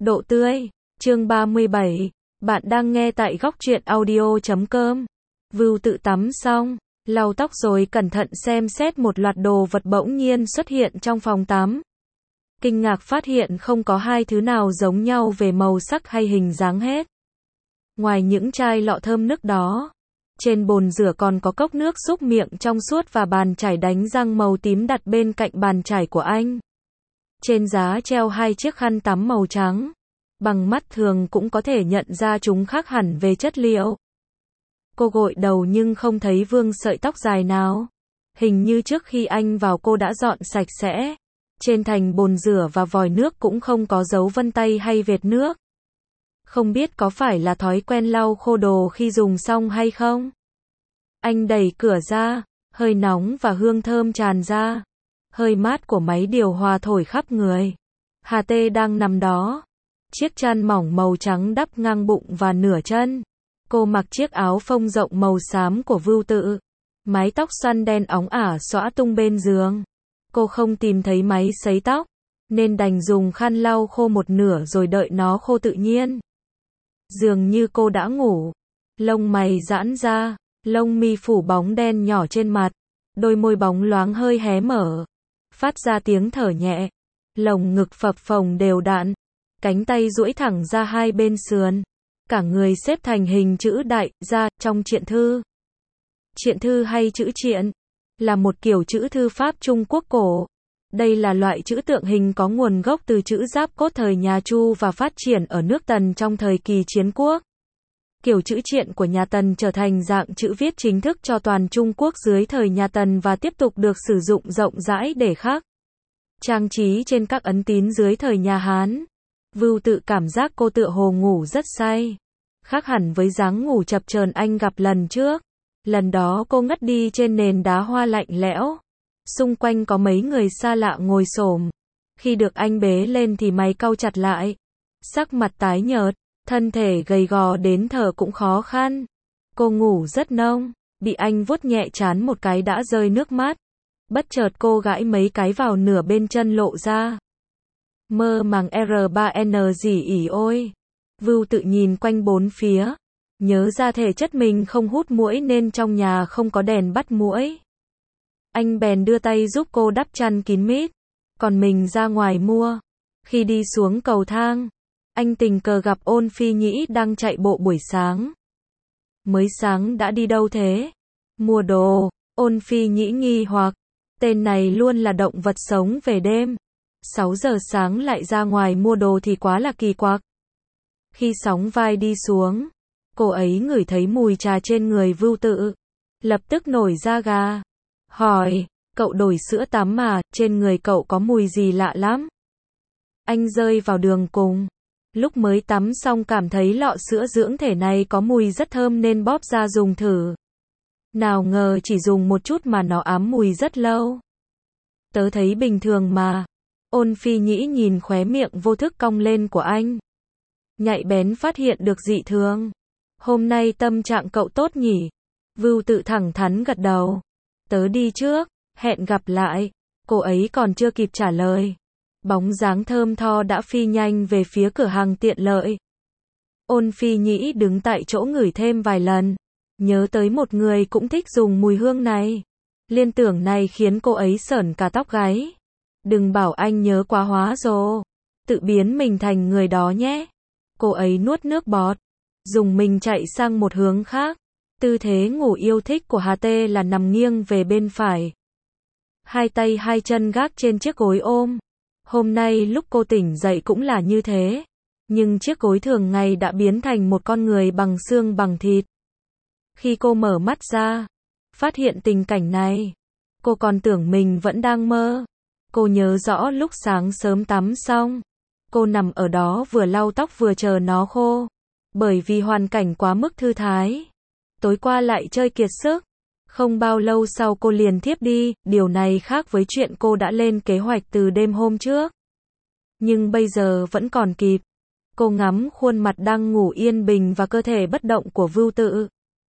Độ tươi, chương 37, bạn đang nghe tại góc truyện audio.com. Vưu tự tắm xong, lau tóc rồi cẩn thận xem xét một loạt đồ vật bỗng nhiên xuất hiện trong phòng tắm. Kinh ngạc phát hiện không có hai thứ nào giống nhau về màu sắc hay hình dáng hết. Ngoài những chai lọ thơm nước đó, trên bồn rửa còn có cốc nước súc miệng trong suốt và bàn chải đánh răng màu tím đặt bên cạnh bàn chải của anh. Trên giá treo hai chiếc khăn tắm màu trắng. Bằng mắt thường cũng có thể nhận ra chúng khác hẳn về chất liệu. Cô gội đầu nhưng không thấy vương sợi tóc dài nào. Hình như trước khi anh vào cô đã dọn sạch sẽ. Trên thành bồn rửa và vòi nước cũng không có dấu vân tay hay vệt nước. Không biết có phải là thói quen lau khô đồ khi dùng xong hay không? Anh đẩy cửa ra, hơi nóng và hương thơm tràn ra. Hơi mát của máy điều hòa thổi khắp người. Hà Tê đang nằm đó. Chiếc chăn mỏng màu trắng đắp ngang bụng và nửa chân. Cô mặc chiếc áo phông rộng màu xám của Vưu Tự. Mái tóc xoăn đen óng ả xõa tung bên giường. Cô không tìm thấy máy sấy tóc, nên đành dùng khăn lau khô một nửa rồi đợi nó khô tự nhiên. Dường như cô đã ngủ. Lông mày giãn ra, lông mi phủ bóng đen nhỏ trên mặt. Đôi môi bóng loáng hơi hé mở. Phát ra tiếng thở nhẹ. Lồng ngực phập phồng đều đặn. Cánh tay duỗi thẳng ra hai bên sườn. Cả người xếp thành hình chữ đại ra trong truyện thư. Truyện thư hay chữ triện là một kiểu chữ thư pháp Trung Quốc cổ. Đây là loại chữ tượng hình có nguồn gốc từ chữ Giáp cốt thời nhà Chu và phát triển ở nước Tần trong thời kỳ chiến quốc. Kiểu chữ triện của nhà Tần trở thành dạng chữ viết chính thức cho toàn Trung Quốc dưới thời nhà Tần và tiếp tục được sử dụng rộng rãi để khắc, trang trí trên các ấn tín dưới thời nhà Hán. Vưu Tự cảm giác cô tựa hồ ngủ rất say. Khác hẳn với dáng ngủ chập chờn anh gặp lần trước. Lần đó cô ngất đi trên nền đá hoa lạnh lẽo. Xung quanh có mấy người xa lạ ngồi xổm. Khi được anh bế lên thì mày cau chặt lại. Sắc mặt tái nhợt, thân thể gầy gò đến thở cũng khó khăn. Cô ngủ rất nông, bị anh vuốt nhẹ trán một cái đã rơi nước mắt. Bất chợt cô gãi mấy cái vào nửa bên chân lộ ra. Mơ màng R3N gì ỉ ôi. Vưu Tự nhìn quanh bốn phía. Nhớ ra thể chất mình không hút muỗi nên trong nhà không có đèn bắt muỗi. Anh bèn đưa tay giúp cô đắp chăn kín mít. Còn mình ra ngoài mua. Khi đi xuống cầu thang, anh tình cờ gặp Ôn Phi Nhĩ đang chạy bộ buổi sáng. Mới sáng đã đi đâu thế? Mua đồ. Ôn Phi Nhĩ nghi hoặc. Tên này luôn là động vật sống về đêm. 6 giờ sáng lại ra ngoài mua đồ thì quá là kỳ quặc. Khi sóng vai đi xuống, cô ấy ngửi thấy mùi trà trên người Vưu Tự. Lập tức nổi da gà. Hỏi, cậu đổi sữa tắm mà, trên người cậu có mùi gì lạ lắm? Anh rơi vào đường cùng. Lúc mới tắm xong cảm thấy lọ sữa dưỡng thể này có mùi rất thơm nên bóp ra dùng thử. Nào ngờ chỉ dùng một chút mà nó ám mùi rất lâu. Tớ thấy bình thường mà. Ôn Phi Nhĩ nhìn khóe miệng vô thức cong lên của anh. Nhạy bén phát hiện được dị thường. Hôm nay tâm trạng cậu tốt nhỉ? Vưu Tự thẳng thắn gật đầu. Tớ đi trước, hẹn gặp lại. Cô ấy còn chưa kịp trả lời. Bóng dáng thơm tho đã phi nhanh về phía cửa hàng tiện lợi. Ôn Phi Nhĩ đứng tại chỗ ngửi thêm vài lần. Nhớ tới một người cũng thích dùng mùi hương này. Liên tưởng này khiến cô ấy sởn cả tóc gáy. Đừng bảo anh nhớ quá hóa rồi. Tự biến mình thành người đó nhé. Cô ấy nuốt nước bọt. Dùng mình chạy sang một hướng khác. Tư thế ngủ yêu thích của Hà Tê là nằm nghiêng về bên phải. Hai tay hai chân gác trên chiếc gối ôm. Hôm nay lúc cô tỉnh dậy cũng là như thế. Nhưng chiếc gối thường ngày đã biến thành một con người bằng xương bằng thịt. Khi cô mở mắt ra, phát hiện tình cảnh này, cô còn tưởng mình vẫn đang mơ. Cô nhớ rõ lúc sáng sớm tắm xong, cô nằm ở đó vừa lau tóc vừa chờ nó khô. Bởi vì hoàn cảnh quá mức thư thái. Tối qua lại chơi kiệt sức. Không bao lâu sau cô liền thiếp đi, điều này khác với chuyện cô đã lên kế hoạch từ đêm hôm trước. Nhưng bây giờ vẫn còn kịp. Cô ngắm khuôn mặt đang ngủ yên bình và cơ thể bất động của Vưu Tự.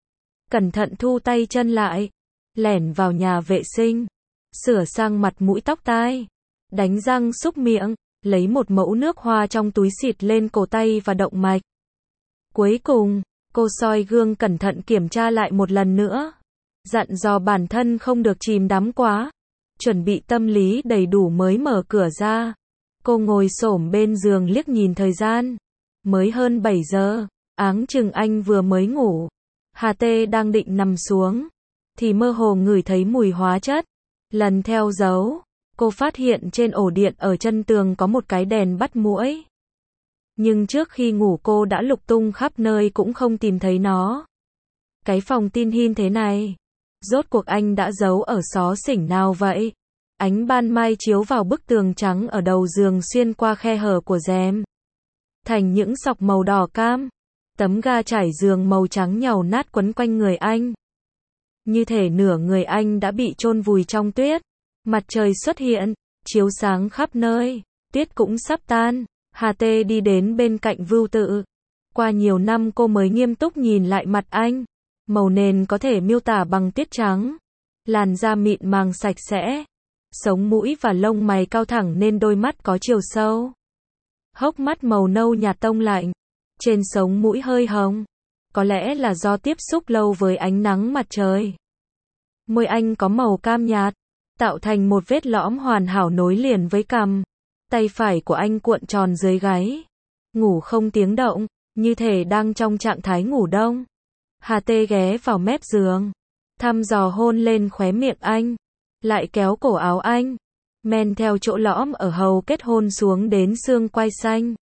Cẩn thận thu tay chân lại. Lẻn vào nhà vệ sinh. Sửa sang mặt mũi tóc tai. Đánh răng súc miệng. lấy một mẫu nước hoa trong túi xịt lên cổ tay và động mạch. Cuối cùng, cô soi gương cẩn thận kiểm tra lại một lần nữa. Dặn dò bản thân không được chìm đắm quá. Chuẩn bị tâm lý đầy đủ mới mở cửa ra. Cô ngồi xổm bên giường liếc nhìn thời gian. Mới hơn 7 giờ, áng chừng anh vừa mới ngủ. Hà Tê đang định nằm xuống, thì mơ hồ ngửi thấy mùi hóa chất. Lần theo dấu, cô phát hiện trên ổ điện ở chân tường có một cái đèn bắt muỗi. Nhưng trước khi ngủ cô đã lục tung khắp nơi cũng không tìm thấy nó. Cái phòng tin hin thế này, rốt cuộc anh đã giấu ở xó xỉnh nào vậy? Ánh ban mai chiếu vào bức tường trắng ở đầu giường xuyên qua khe hở của rèm, thành những sọc màu đỏ cam. Tấm ga trải giường màu trắng nhàu nát quấn quanh người anh. Như thể nửa người anh đã bị chôn vùi trong tuyết. Mặt trời xuất hiện, chiếu sáng khắp nơi, tuyết cũng sắp tan. Hà Tê đi đến bên cạnh Vưu Tự. Qua nhiều năm cô mới nghiêm túc nhìn lại mặt anh. Màu nền có thể miêu tả bằng tuyết trắng. Làn da mịn màng sạch sẽ. Sống mũi và lông mày cao thẳng nên đôi mắt có chiều sâu. Hốc mắt màu nâu nhạt tông lạnh. Trên sống mũi hơi hồng. Có lẽ là do tiếp xúc lâu với ánh nắng mặt trời. Môi anh có màu cam nhạt, tạo thành một vết lõm hoàn hảo nối liền với cằm. Tay phải của anh cuộn tròn dưới gáy. Ngủ không tiếng động, như thể đang trong trạng thái ngủ đông. Hà Tê ghé vào mép giường, thăm dò hôn lên khóe miệng anh, lại kéo cổ áo anh, men theo chỗ lõm ở hầu kết hôn xuống đến xương quai xanh.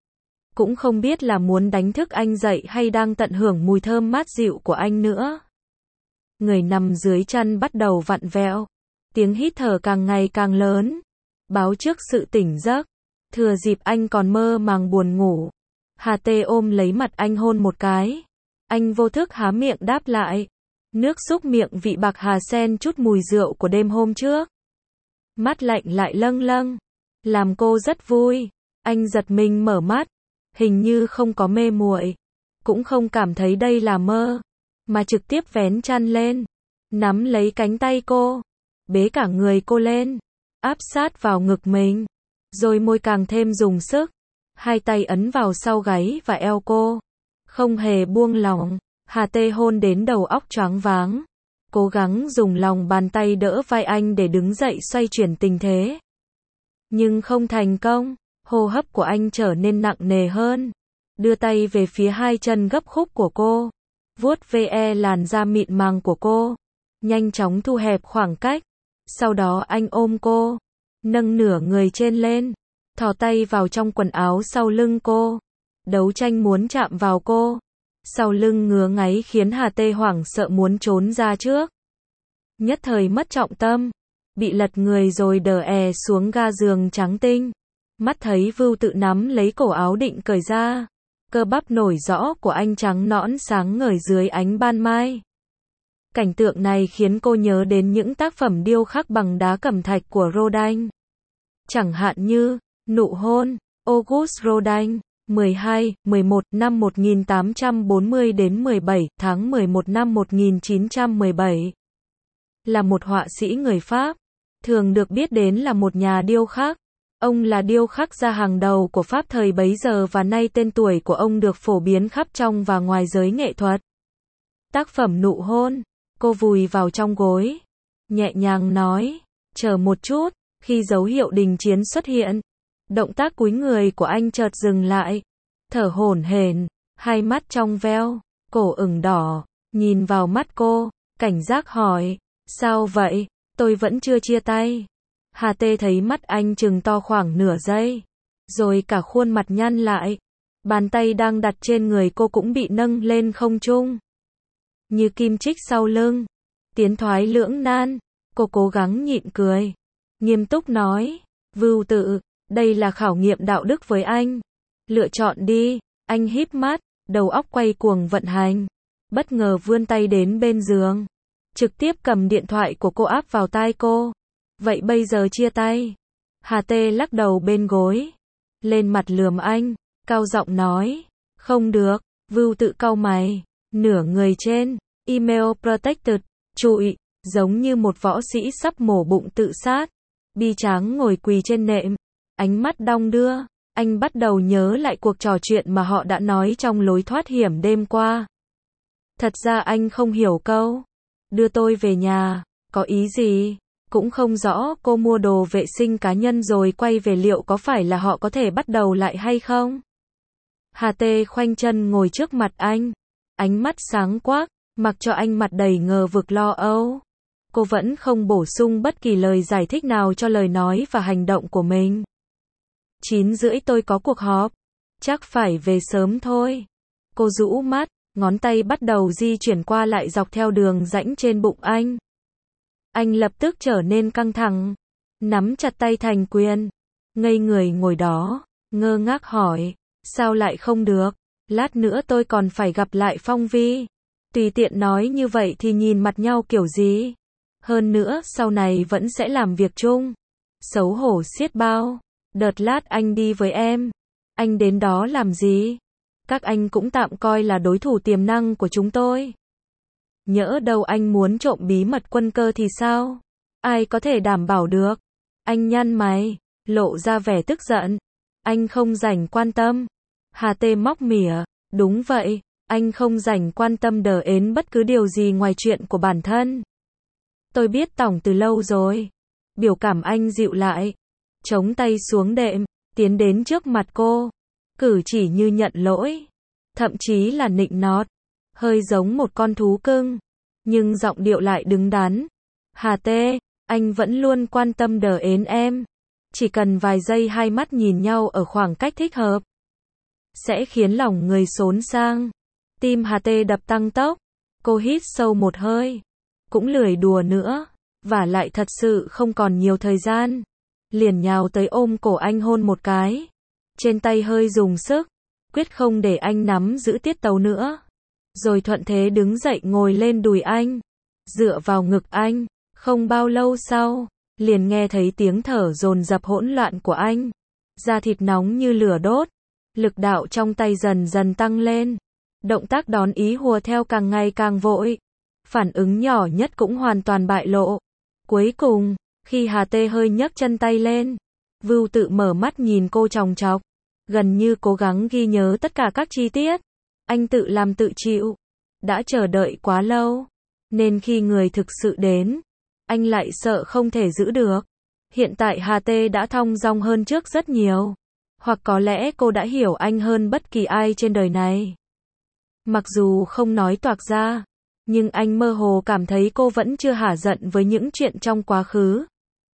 Cũng không biết là muốn đánh thức anh dậy hay đang tận hưởng mùi thơm mát dịu của anh nữa. Người nằm dưới chăn bắt đầu vặn vẹo, tiếng hít thở càng ngày càng lớn, báo trước sự tỉnh giấc. Thừa dịp anh còn mơ màng buồn ngủ, Hà Tê ôm lấy mặt anh hôn một cái. Anh vô thức há miệng đáp lại. Nước xúc miệng vị bạc hà sen chút mùi rượu của đêm hôm trước. Mắt lạnh lại lâng lâng, làm cô rất vui. Anh giật mình mở mắt, hình như không có mê muội, cũng không cảm thấy đây là mơ, mà trực tiếp vén chăn lên, nắm lấy cánh tay cô, bế cả người cô lên, áp sát vào ngực mình, rồi môi càng thêm dùng sức, hai tay ấn vào sau gáy và eo cô, không hề buông lỏng. Hà Tê hôn đến đầu óc choáng váng, cố gắng dùng lòng bàn tay đỡ vai anh để đứng dậy xoay chuyển tình thế. Nhưng không thành công, hô hấp của anh trở nên nặng nề hơn, đưa tay về phía hai chân gấp khúc của cô, vuốt ve làn da mịn màng của cô, nhanh chóng thu hẹp khoảng cách. Sau đó anh ôm cô, nâng nửa người trên lên, thò tay vào trong quần áo sau lưng cô, đấu tranh muốn chạm vào cô. Sau lưng ngứa ngáy khiến Hà Tê hoảng sợ muốn trốn ra trước. Nhất thời mất trọng tâm, bị lật người rồi đờ xuống ga giường trắng tinh. Mắt thấy Vưu Tự nắm lấy cổ áo định cởi ra. Cơ bắp nổi rõ của anh trắng nõn sáng ngời dưới ánh ban mai. Cảnh tượng này khiến cô nhớ đến những tác phẩm điêu khắc bằng đá cẩm thạch của Rodin. Chẳng hạn như, Nụ hôn, Auguste Rodin. 12, 11 năm 1840 đến 17 tháng 11 năm 1917. Là một họa sĩ người Pháp, thường được biết đến là một nhà điêu khắc. Ông là điêu khắc gia hàng đầu của Pháp thời bấy giờ và nay tên tuổi của ông được phổ biến khắp trong và ngoài giới nghệ thuật. Tác phẩm Nụ hôn, cô vùi vào trong gối, nhẹ nhàng nói, chờ một chút. Khi dấu hiệu đình chiến xuất hiện, động tác cúi người của anh chợt dừng lại, thở hổn hển, hai mắt trong veo, cổ ửng đỏ, nhìn vào mắt cô, cảnh giác hỏi, sao vậy, tôi vẫn chưa chia tay. Hà Tê thấy mắt anh trừng to khoảng nửa giây, rồi cả khuôn mặt nhăn lại, bàn tay đang đặt trên người cô cũng bị nâng lên không trung, như kim chích sau lưng, tiến thoái lưỡng nan. Cô cố gắng nhịn cười, nghiêm túc nói, Vưu Tự, đây là khảo nghiệm đạo đức với anh. Lựa chọn đi. Anh híp mắt, đầu óc quay cuồng vận hành. Bất ngờ vươn tay đến bên giường, trực tiếp cầm điện thoại của cô áp vào tai cô. Vậy bây giờ chia tay. Hà Tê lắc đầu bên gối, lên mặt lườm anh, cao giọng nói, không được. Vưu Tự cau mày, nửa người trên, email protected, trụi, giống như một võ sĩ sắp mổ bụng tự sát. Bi tráng ngồi quỳ trên nệm, Ánh mắt đong đưa, anh bắt đầu nhớ lại cuộc trò chuyện mà họ đã nói trong lối thoát hiểm đêm qua. Thật ra anh không hiểu câu đưa tôi về nhà có ý gì, cũng không rõ cô mua đồ vệ sinh cá nhân rồi quay về liệu có phải là họ có thể bắt đầu lại hay không. Hà Tê khoanh chân ngồi trước mặt anh, ánh mắt sáng quắc, mặc cho anh mặt đầy ngờ vực lo âu. Cô vẫn không bổ sung bất kỳ lời giải thích nào cho lời nói và hành động của mình. 9:30 tôi có cuộc họp, chắc phải về sớm thôi. Cô rũ mắt, ngón tay bắt đầu di chuyển qua lại dọc theo đường rãnh trên bụng anh. Anh lập tức trở nên căng thẳng, nắm chặt tay thành quyền, ngây người ngồi đó, ngơ ngác hỏi, sao lại không được, lát nữa tôi còn phải gặp lại Phong Vi. Tùy tiện nói như vậy thì nhìn mặt nhau kiểu gì? Hơn nữa, sau này vẫn sẽ làm việc chung. Xấu hổ xiết bao. Đợt lát anh đi với em. Anh đến đó làm gì? Các anh cũng tạm coi là đối thủ tiềm năng của chúng tôi. Nhỡ đâu anh muốn trộm bí mật quân cơ thì sao? Ai có thể đảm bảo được? Anh nhăn mày, lộ ra vẻ tức giận. Anh không rảnh quan tâm. Hà Tê móc mỉa, đúng vậy, anh không rảnh quan tâm đờ ến bất cứ điều gì ngoài chuyện của bản thân. Tôi biết tổng từ lâu rồi. Biểu cảm anh dịu lại, chống tay xuống đệm, tiến đến trước mặt cô, cử chỉ như nhận lỗi, thậm chí là nịnh nọt, hơi giống một con thú cưng, nhưng giọng điệu lại đứng đắn. Hà Tê, anh vẫn luôn quan tâm đờ ến em, chỉ cần vài giây hai mắt nhìn nhau ở khoảng cách thích hợp, sẽ khiến lòng người xốn sang. Tim Hà Tê đập tăng tốc, cô hít sâu một hơi, cũng lười đùa nữa, và lại thật sự không còn nhiều thời gian. Liền nhào tới ôm cổ anh hôn một cái, trên tay hơi dùng sức, quyết không để anh nắm giữ tiết tấu nữa. Rồi thuận thế đứng dậy ngồi lên đùi anh, dựa vào ngực anh. Không bao lâu sau, liền nghe thấy tiếng thở dồn dập hỗn loạn của anh. Da thịt nóng như lửa đốt, lực đạo trong tay dần dần tăng lên. Động tác đón ý hùa theo càng ngày càng vội. Phản ứng nhỏ nhất cũng hoàn toàn bại lộ. Cuối cùng, khi Hà Tê hơi nhấc chân tay lên, Vưu Tự mở mắt nhìn cô chòng chọc, gần như cố gắng ghi nhớ tất cả các chi tiết. Anh tự làm tự chịu, đã chờ đợi quá lâu, nên khi người thực sự đến, anh lại sợ không thể giữ được. Hiện tại Hà Tê đã thong dong hơn trước rất nhiều, hoặc có lẽ cô đã hiểu anh hơn bất kỳ ai trên đời này. Mặc dù không nói toạc ra, nhưng anh mơ hồ cảm thấy cô vẫn chưa hả giận với những chuyện trong quá khứ.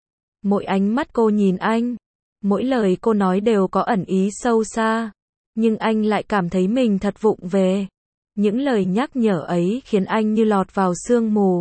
Mỗi ánh mắt cô nhìn anh, mỗi lời cô nói đều có ẩn ý sâu xa, nhưng anh lại cảm thấy mình thật vụng về. Những lời nhắc nhở ấy khiến anh như lọt vào sương mù,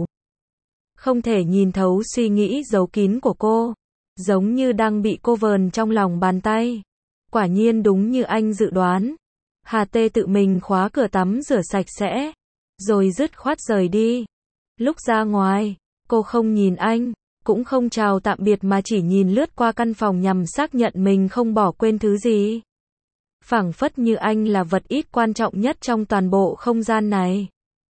không thể nhìn thấu suy nghĩ giấu kín của cô, giống như đang bị cô vờn trong lòng bàn tay. Quả nhiên đúng như anh dự đoán, Hà Tê tự mình khóa cửa tắm rửa sạch sẽ, rồi dứt khoát rời đi. Lúc ra ngoài, cô không nhìn anh, cũng không chào tạm biệt mà chỉ nhìn lướt qua căn phòng nhằm xác nhận mình không bỏ quên thứ gì. Phảng phất như anh là vật ít quan trọng nhất trong toàn bộ không gian này.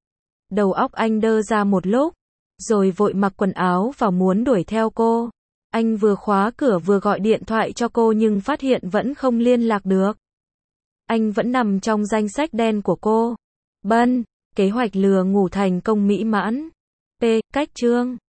Đầu óc anh đơ ra một lúc, rồi vội mặc quần áo và muốn đuổi theo cô. Anh vừa khóa cửa vừa gọi điện thoại cho cô nhưng phát hiện vẫn không liên lạc được. Anh vẫn nằm trong danh sách đen của cô. Bân, kế hoạch lừa ngủ thành công mỹ mãn. P. Cách chương